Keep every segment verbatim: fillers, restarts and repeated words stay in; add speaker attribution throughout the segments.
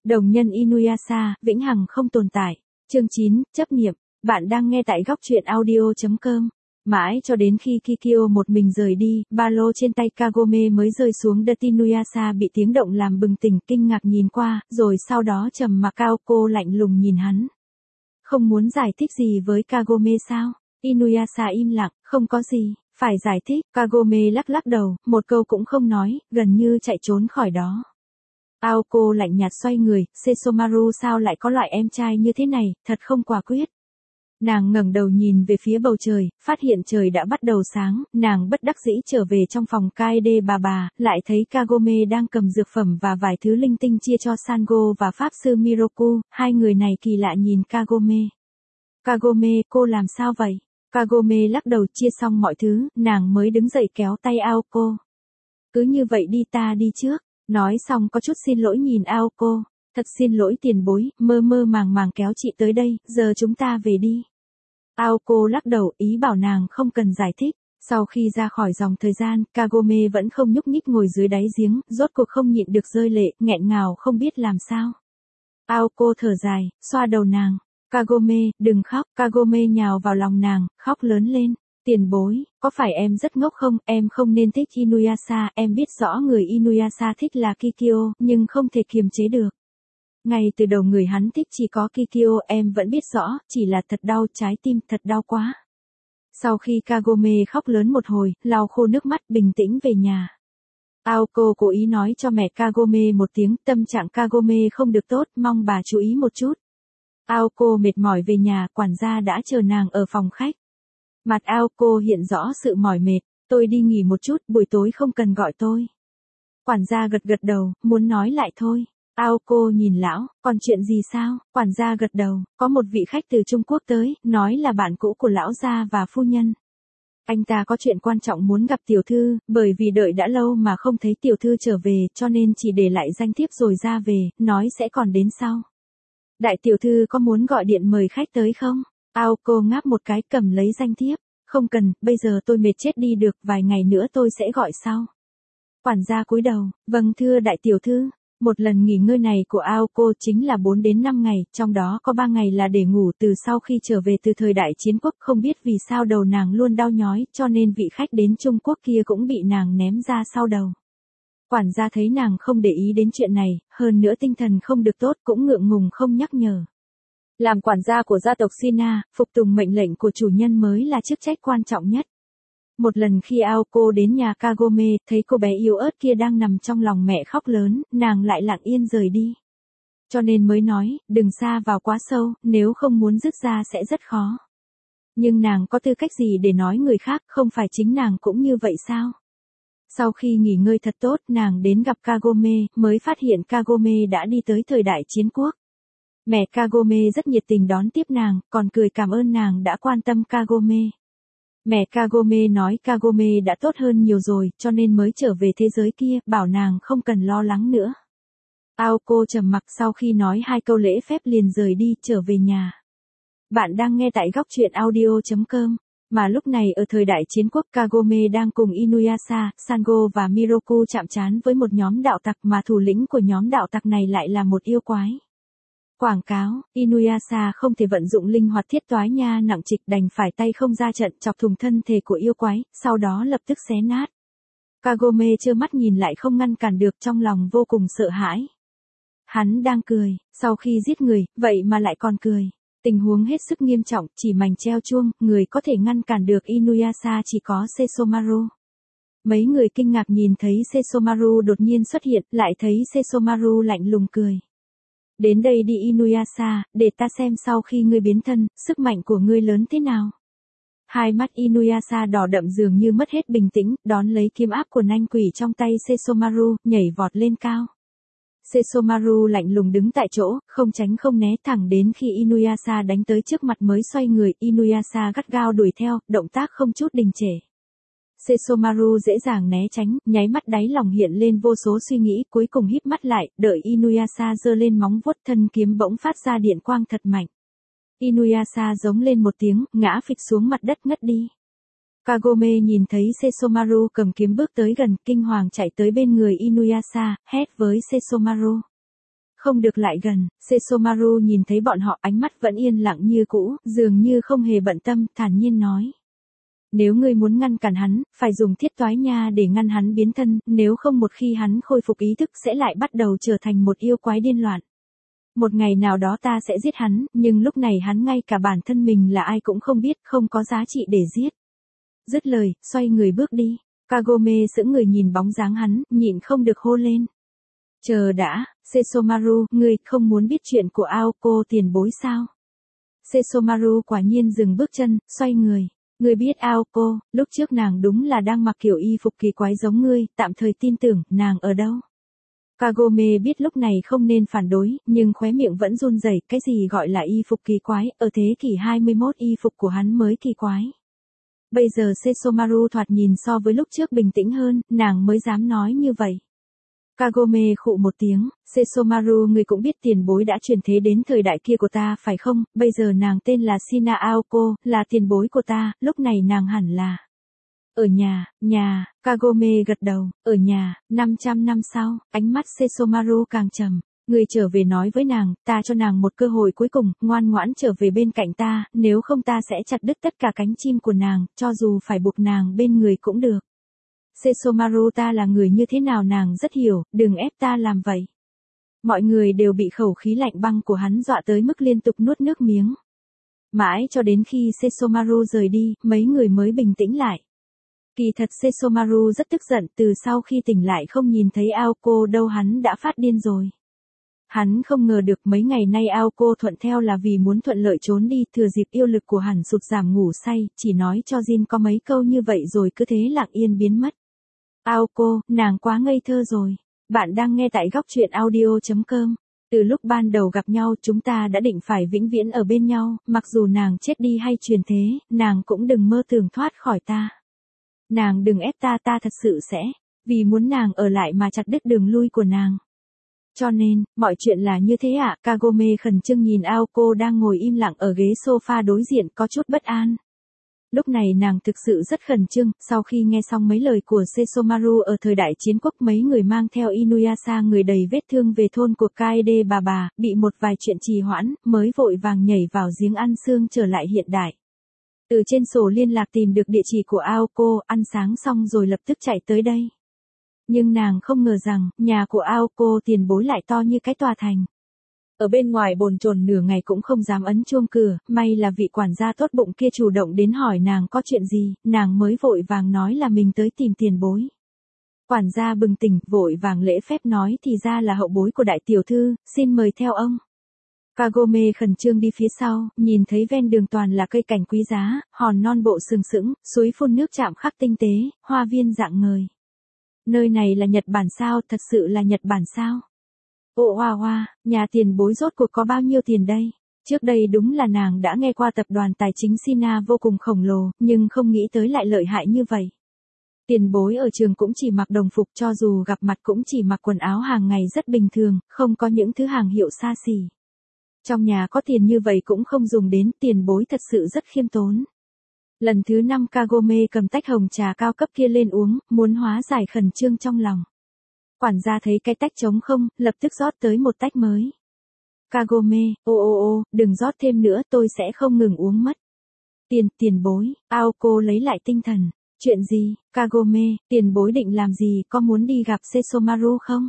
Speaker 1: Đồng nhân Inuyasha, vĩnh hằng không tồn tại. Chương chín, chấp niệm. Bạn đang nghe tại góc truyện audio chấm com. Mãi cho đến khi Kikyo một mình rời đi, ba lô trên tay Kagome mới rơi xuống đất. Inuyasha bị tiếng động làm bừng tỉnh, kinh ngạc nhìn qua, rồi sau đó trầm mặc. Aoko lạnh lùng nhìn hắn. Không muốn giải thích gì với Kagome sao? Inuyasha im lặng, không có gì, phải giải thích. Kagome lắc lắc đầu, một câu cũng không nói, gần như chạy trốn khỏi đó. Aoko lạnh nhạt xoay người, Sesomaru sao lại có loại em trai như thế này, thật không quả quyết. Nàng ngẩng đầu nhìn về phía bầu trời, phát hiện trời đã bắt đầu sáng, nàng bất đắc dĩ trở về trong phòng Kaede bà bà, lại thấy Kagome đang cầm dược phẩm và vài thứ linh tinh chia cho Sango và Pháp sư Miroku, hai người này kỳ lạ nhìn Kagome. Kagome, cô làm sao vậy? Kagome lắc đầu, chia xong mọi thứ, nàng mới đứng dậy kéo tay Aoko. Cứ như vậy đi, ta đi trước. Nói xong có chút xin lỗi nhìn Aoko. Thật xin lỗi tiền bối, mơ mơ màng màng kéo chị tới đây, giờ chúng ta về đi. Aoko lắc đầu, ý bảo nàng không cần giải thích. Sau khi ra khỏi dòng thời gian, Kagome vẫn không nhúc nhích ngồi dưới đáy giếng, rốt cuộc không nhịn được rơi lệ, nghẹn ngào không biết làm sao. Aoko thở dài, xoa đầu nàng. Kagome, đừng khóc. Kagome nhào vào lòng nàng, khóc lớn lên. Tiền bối, có phải em rất ngốc không? Em không nên thích Inuyasha, em biết rõ người Inuyasha thích là Kikyo, nhưng không thể kiềm chế được. Ngay từ đầu người hắn thích chỉ có Kikyo, em vẫn biết rõ, chỉ là thật đau, trái tim thật đau quá. Sau khi Kagome khóc lớn một hồi, lau khô nước mắt, bình tĩnh về nhà. Aoko cố ý nói cho mẹ Kagome một tiếng, tâm trạng Kagome không được tốt, mong bà chú ý một chút. Aoko mệt mỏi về nhà, quản gia đã chờ nàng ở phòng khách. Mặt Aoko hiện rõ sự mỏi mệt, tôi đi nghỉ một chút, buổi tối không cần gọi tôi. Quản gia gật gật đầu, muốn nói lại thôi. Aoko nhìn lão, còn chuyện gì sao? Quản gia gật đầu, có một vị khách từ Trung Quốc tới, nói là bạn cũ của lão gia và phu nhân. Anh ta có chuyện quan trọng muốn gặp tiểu thư, bởi vì đợi đã lâu mà không thấy tiểu thư trở về, cho nên chỉ để lại danh thiếp rồi ra về, nói sẽ còn đến sau. Đại tiểu thư có muốn gọi điện mời khách tới không? Aoko ngáp một cái, cầm lấy danh thiếp. Không cần, bây giờ tôi mệt chết đi được, vài ngày nữa tôi sẽ gọi sau. Quản gia cúi đầu, vâng thưa đại tiểu thư. Một lần nghỉ ngơi này của Aoko chính là bốn đến năm ngày, trong đó có ba ngày là để ngủ. Từ sau khi trở về từ thời đại chiến quốc, không biết vì sao đầu nàng luôn đau nhói, cho nên vị khách đến Trung Quốc kia cũng bị nàng ném ra sau đầu. Quản gia thấy nàng không để ý đến chuyện này, hơn nữa tinh thần không được tốt, cũng ngượng ngùng không nhắc nhở. Làm quản gia của gia tộc Shina, phục tùng mệnh lệnh của chủ nhân mới là chức trách quan trọng nhất. Một lần khi Aoko đến nhà Kagome, thấy cô bé yếu ớt kia đang nằm trong lòng mẹ khóc lớn, nàng lại lặng yên rời đi. Cho nên mới nói, đừng xa vào quá sâu, nếu không muốn dứt ra sẽ rất khó. Nhưng nàng có tư cách gì để nói người khác, không phải chính nàng cũng như vậy sao? Sau khi nghỉ ngơi thật tốt, nàng đến gặp Kagome, mới phát hiện Kagome đã đi tới thời đại chiến quốc. Mẹ Kagome rất nhiệt tình đón tiếp nàng, còn cười cảm ơn nàng đã quan tâm Kagome. Mẹ Kagome nói Kagome đã tốt hơn nhiều rồi, cho nên mới trở về thế giới kia, bảo nàng không cần lo lắng nữa. Aoko trầm mặc, sau khi nói hai câu lễ phép liền rời đi, trở về nhà. Bạn đang nghe tại góc truyện audio chấm com. Mà lúc này ở thời đại chiến quốc, Kagome đang cùng Inuyasha, Sango và Miroku chạm trán với một nhóm đạo tặc, mà thủ lĩnh của nhóm đạo tặc này lại là một yêu quái. Quảng cáo, Inuyasha không thể vận dụng linh hoạt thiết toái nha nặng trịch, đành phải tay không ra trận chọc thủng thân thể của yêu quái, sau đó lập tức xé nát. Kagome trơ mắt nhìn lại không ngăn cản được, trong lòng vô cùng sợ hãi. Hắn đang cười, sau khi giết người, vậy mà lại còn cười. Tình huống hết sức nghiêm trọng, chỉ mảnh treo chuông, người có thể ngăn cản được Inuyasha chỉ có Sesomaru. Mấy người kinh ngạc nhìn thấy Sesomaru đột nhiên xuất hiện, lại thấy Sesomaru lạnh lùng cười. Đến đây đi Inuyasha, để ta xem sau khi ngươi biến thân, sức mạnh của ngươi lớn thế nào. Hai mắt Inuyasha đỏ đậm dường như mất hết bình tĩnh, đón lấy kiếm áp của nanh quỷ trong tay Sesomaru, nhảy vọt lên cao. Sesomaru lạnh lùng đứng tại chỗ, không tránh không né, thẳng đến khi Inuyasha đánh tới trước mặt mới xoay người, Inuyasha gắt gao đuổi theo, động tác không chút đình trệ. Sesomaru dễ dàng né tránh, nháy mắt đáy lòng hiện lên vô số suy nghĩ, cuối cùng híp mắt lại, đợi Inuyasha giơ lên móng vuốt, thân kiếm bỗng phát ra điện quang thật mạnh. Inuyasha giống lên một tiếng, ngã phịch xuống mặt đất ngất đi. Kagome nhìn thấy Sesomaru cầm kiếm bước tới gần, kinh hoàng chạy tới bên người Inuyasha, hét với Sesomaru. Không được lại gần, Sesomaru nhìn thấy bọn họ ánh mắt vẫn yên lặng như cũ, dường như không hề bận tâm, thản nhiên nói. Nếu ngươi muốn ngăn cản hắn, phải dùng thiết toái nha để ngăn hắn biến thân, nếu không một khi hắn khôi phục ý thức sẽ lại bắt đầu trở thành một yêu quái điên loạn. Một ngày nào đó ta sẽ giết hắn, nhưng lúc này hắn ngay cả bản thân mình là ai cũng không biết, không có giá trị để giết. Dứt lời, xoay người bước đi. Kagome sững người nhìn bóng dáng hắn, nhịn không được hô lên. Chờ đã, Sesomaru, ngươi không muốn biết chuyện của Aoko tiền bối sao? Sesomaru quả nhiên dừng bước chân, xoay người. Ngươi biết Aoko, lúc trước nàng đúng là đang mặc kiểu y phục kỳ quái giống ngươi, tạm thời tin tưởng, nàng ở đâu? Kagome biết lúc này không nên phản đối, nhưng khóe miệng vẫn run rẩy, cái gì gọi là y phục kỳ quái, ở thế kỷ hai mươi mốt y phục của hắn mới kỳ quái. Bây giờ Sesomaru thoạt nhìn so với lúc trước bình tĩnh hơn, nàng mới dám nói như vậy. Kagome khụ một tiếng, Sesomaru người cũng biết tiền bối đã chuyển thế đến thời đại kia của ta phải không, bây giờ nàng tên là Shina Aoko, là tiền bối của ta, lúc này nàng hẳn là. Ở nhà, nhà, Kagome gật đầu, ở nhà, năm trăm năm sau, ánh mắt Sesomaru càng trầm. Người trở về nói với nàng, ta cho nàng một cơ hội cuối cùng, ngoan ngoãn trở về bên cạnh ta, nếu không ta sẽ chặt đứt tất cả cánh chim của nàng, cho dù phải buộc nàng bên người cũng được. Sesomaru ta là người như thế nào nàng rất hiểu, đừng ép ta làm vậy. Mọi người đều bị khẩu khí lạnh băng của hắn dọa tới mức liên tục nuốt nước miếng. Mãi cho đến khi Sesomaru rời đi, mấy người mới bình tĩnh lại. Kỳ thật Sesomaru rất tức giận, từ sau khi tỉnh lại không nhìn thấy Aoko đâu hắn đã phát điên rồi. Hắn không ngờ được mấy ngày nay Aoko thuận theo là vì muốn thuận lợi trốn đi, thừa dịp yêu lực của hắn sụt giảm ngủ say, chỉ nói cho Jin có mấy câu như vậy rồi cứ thế lặng yên biến mất. Aoko, nàng quá ngây thơ rồi. Bạn đang nghe tại góc truyện audio chấm com. Từ lúc ban đầu gặp nhau chúng ta đã định phải vĩnh viễn ở bên nhau, mặc dù nàng chết đi hay truyền thế, nàng cũng đừng mơ tưởng thoát khỏi ta. Nàng đừng ép ta, ta thật sự sẽ, vì muốn nàng ở lại mà chặt đứt đường lui của nàng. Cho nên, mọi chuyện là như thế ạ, à? Kagome khẩn trương nhìn Aoko đang ngồi im lặng ở ghế sofa đối diện có chút bất an. Lúc này nàng thực sự rất khẩn trương, sau khi nghe xong mấy lời của Sesomaru ở thời đại chiến quốc mấy người mang theo Inuyasha người đầy vết thương về thôn của Kaede bà bà, bị một vài chuyện trì hoãn, mới vội vàng nhảy vào giếng ăn xương trở lại hiện đại. Từ trên sổ liên lạc tìm được địa chỉ của Aoko, ăn sáng xong rồi lập tức chạy tới đây. Nhưng nàng không ngờ rằng, nhà của Aoko tiền bối lại to như cái tòa thành. Ở bên ngoài bồn chồn nửa ngày cũng không dám ấn chuông cửa, may là vị quản gia tốt bụng kia chủ động đến hỏi nàng có chuyện gì, nàng mới vội vàng nói là mình tới tìm tiền bối. Quản gia bừng tỉnh, vội vàng lễ phép nói thì ra là hậu bối của đại tiểu thư, xin mời theo ông. Kagome khẩn trương đi phía sau, nhìn thấy ven đường toàn là cây cảnh quý giá, hòn non bộ sừng sững, suối phun nước chạm khắc tinh tế, hoa viên rạng ngời. Nơi này là Nhật Bản sao, thật sự là Nhật Bản sao? Ồ hoa hoa, nhà tiền bối rốt cuộc có bao nhiêu tiền đây? Trước đây đúng là nàng đã nghe qua tập đoàn tài chính Sina vô cùng khổng lồ, nhưng không nghĩ tới lại lợi hại như vậy. Tiền bối ở trường cũng chỉ mặc đồng phục, cho dù gặp mặt cũng chỉ mặc quần áo hàng ngày rất bình thường, không có những thứ hàng hiệu xa xỉ. Trong nhà có tiền như vậy cũng không dùng đến, tiền bối thật sự rất khiêm tốn. Lần thứ năm Kagome cầm tách hồng trà cao cấp kia lên uống, muốn hóa giải khẩn trương trong lòng. Quản gia thấy cái tách trống không, lập tức rót tới một tách mới. Kagome, ô ô ô, đừng rót thêm nữa, tôi sẽ không ngừng uống mất. Tiền, tiền bối, Aoko lấy lại tinh thần. Chuyện gì, Kagome, tiền bối định làm gì, có muốn đi gặp Sesomaru không?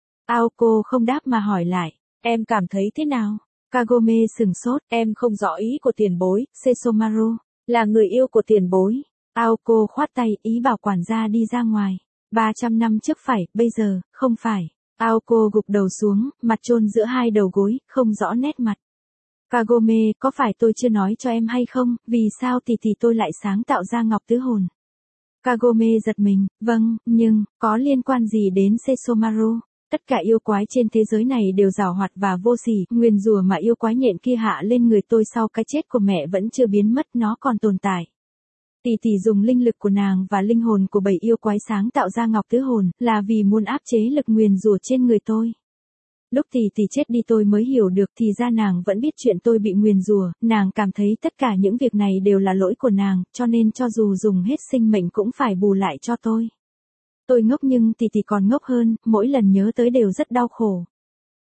Speaker 1: Aoko không đáp mà hỏi lại, em cảm thấy thế nào? Kagome sừng sốt, em không rõ ý của tiền bối, Sesomaru, là người yêu của tiền bối. Aoko khoát tay, ý bảo quản gia đi ra ngoài. ba trăm năm trước phải, bây giờ, không phải. Aoko gục đầu xuống, mặt chôn giữa hai đầu gối, không rõ nét mặt. Kagome, có phải tôi chưa nói cho em hay không, vì sao tỷ tỷ tôi lại sáng tạo ra ngọc tứ hồn? Kagome giật mình, vâng, nhưng, có liên quan gì đến Sesomaru? Tất cả yêu quái trên thế giới này đều giàu hoạt và vô sỉ, nguyền rủa mà yêu quái nhện kia hạ lên người tôi sau cái chết của mẹ vẫn chưa biến mất, nó còn tồn tại. Tỷ tỷ dùng linh lực của nàng và linh hồn của bảy yêu quái sáng tạo ra ngọc tứ hồn, là vì muốn áp chế lực nguyền rủa trên người tôi. Lúc tỷ tỷ chết đi tôi mới hiểu được thì ra nàng vẫn biết chuyện tôi bị nguyền rủa, nàng cảm thấy tất cả những việc này đều là lỗi của nàng, cho nên cho dù dùng hết sinh mệnh cũng phải bù lại cho tôi. Tôi ngốc nhưng tỷ tỷ còn ngốc hơn, mỗi lần nhớ tới đều rất đau khổ.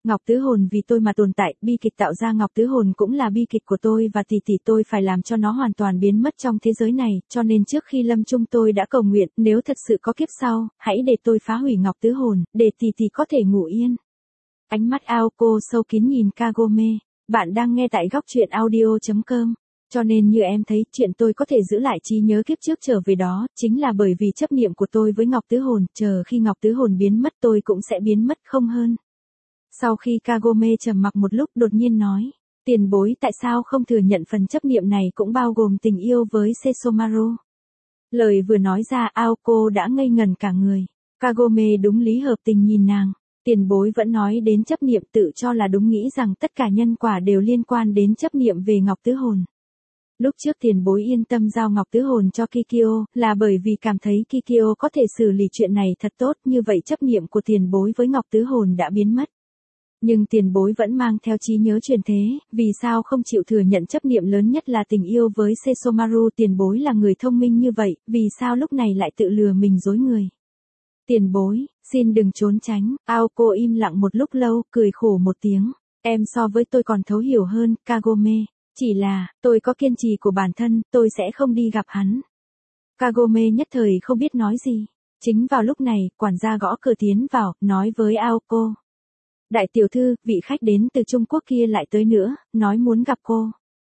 Speaker 1: Ngọc Tứ Hồn vì tôi mà tồn tại, bi kịch tạo ra Ngọc Tứ Hồn cũng là bi kịch của tôi và tỷ tỷ tôi phải làm cho nó hoàn toàn biến mất trong thế giới này, cho nên trước khi lâm chung tôi đã cầu nguyện, nếu thật sự có kiếp sau, hãy để tôi phá hủy Ngọc Tứ Hồn, để tỷ tỷ có thể ngủ yên. Ánh mắt Aoko sâu kín nhìn Kagome, bạn đang nghe tại góc truyện audio.com. Cho nên như em thấy, chuyện tôi có thể giữ lại trí nhớ kiếp trước trở về đó, chính là bởi vì chấp niệm của tôi với Ngọc Tứ Hồn, chờ khi Ngọc Tứ Hồn biến mất tôi cũng sẽ biến mất không hơn. Sau khi Kagome trầm mặc một lúc đột nhiên nói, tiền bối tại sao không thừa nhận phần chấp niệm này cũng bao gồm tình yêu với Sesomaru. Lời vừa nói ra Aoko đã ngây ngần cả người. Kagome đúng lý hợp tình nhìn nàng. Tiền bối vẫn nói đến chấp niệm, tự cho là đúng, nghĩ rằng tất cả nhân quả đều liên quan đến chấp niệm về Ngọc Tứ Hồn. Lúc trước tiền bối yên tâm giao Ngọc Tứ Hồn cho Kikyo, là bởi vì cảm thấy Kikyo có thể xử lý chuyện này thật tốt, như vậy chấp niệm của tiền bối với Ngọc Tứ Hồn đã biến mất. Nhưng tiền bối vẫn mang theo trí nhớ truyền thế, vì sao không chịu thừa nhận chấp niệm lớn nhất là tình yêu với Sesomaru? Tiền bối là người thông minh như vậy, vì sao lúc này lại tự lừa mình dối người? Tiền bối, xin đừng trốn tránh. Aoko im lặng một lúc lâu, cười khổ một tiếng. Em so với tôi còn thấu hiểu hơn, Kagome. Chỉ là, tôi có kiên trì của bản thân, tôi sẽ không đi gặp hắn. Kagome nhất thời không biết nói gì. Chính vào lúc này, quản gia gõ cửa tiến vào, nói với Aoko. Đại tiểu thư, vị khách đến từ Trung Quốc kia lại tới nữa, nói muốn gặp cô.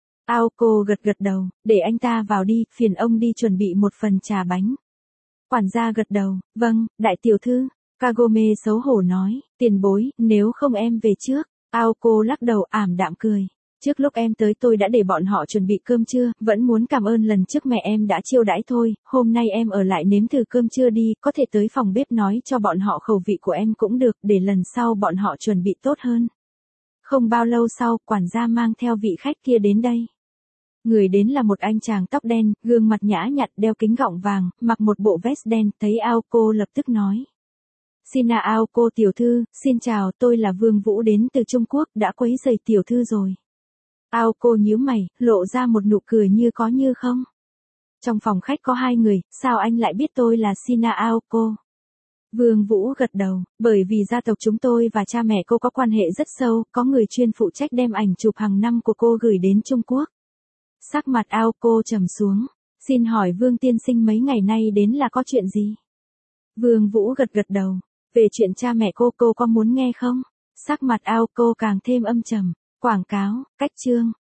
Speaker 1: Aoko gật gật đầu, để anh ta vào đi, phiền ông đi chuẩn bị một phần trà bánh. Quản gia gật đầu, vâng, đại tiểu thư. Kagome xấu hổ nói, tiền bối, nếu không em về trước. Aoko lắc đầu ảm đạm cười. Trước lúc em tới tôi đã để bọn họ chuẩn bị cơm trưa, vẫn muốn cảm ơn lần trước mẹ em đã chiêu đãi thôi, hôm nay em ở lại nếm thử cơm trưa đi, có thể tới phòng bếp nói cho bọn họ khẩu vị của em cũng được, để lần sau bọn họ chuẩn bị tốt hơn. Không bao lâu sau, quản gia mang theo vị khách kia đến đây. Người đến là một anh chàng tóc đen, gương mặt nhã nhặn, đeo kính gọng vàng, mặc một bộ vest đen, thấy Aoko lập tức nói. Xin à Aoko tiểu thư, xin chào, tôi là Vương Vũ đến từ Trung Quốc, đã quấy rầy tiểu thư rồi. Aoko nhíu mày, lộ ra một nụ cười như có như không. Trong phòng khách có hai người, sao anh lại biết tôi là Sina Aoko? Vương Vũ gật đầu, bởi vì gia tộc chúng tôi và cha mẹ cô có quan hệ rất sâu, có người chuyên phụ trách đem ảnh chụp hàng năm của cô gửi đến Trung Quốc. Sắc mặt Aoko trầm xuống, xin hỏi Vương tiên sinh mấy ngày nay đến là có chuyện gì? Vương Vũ gật gật đầu, về chuyện cha mẹ cô cô có muốn nghe không? Sắc mặt Aoko càng thêm âm trầm. Quảng cáo, cách chương,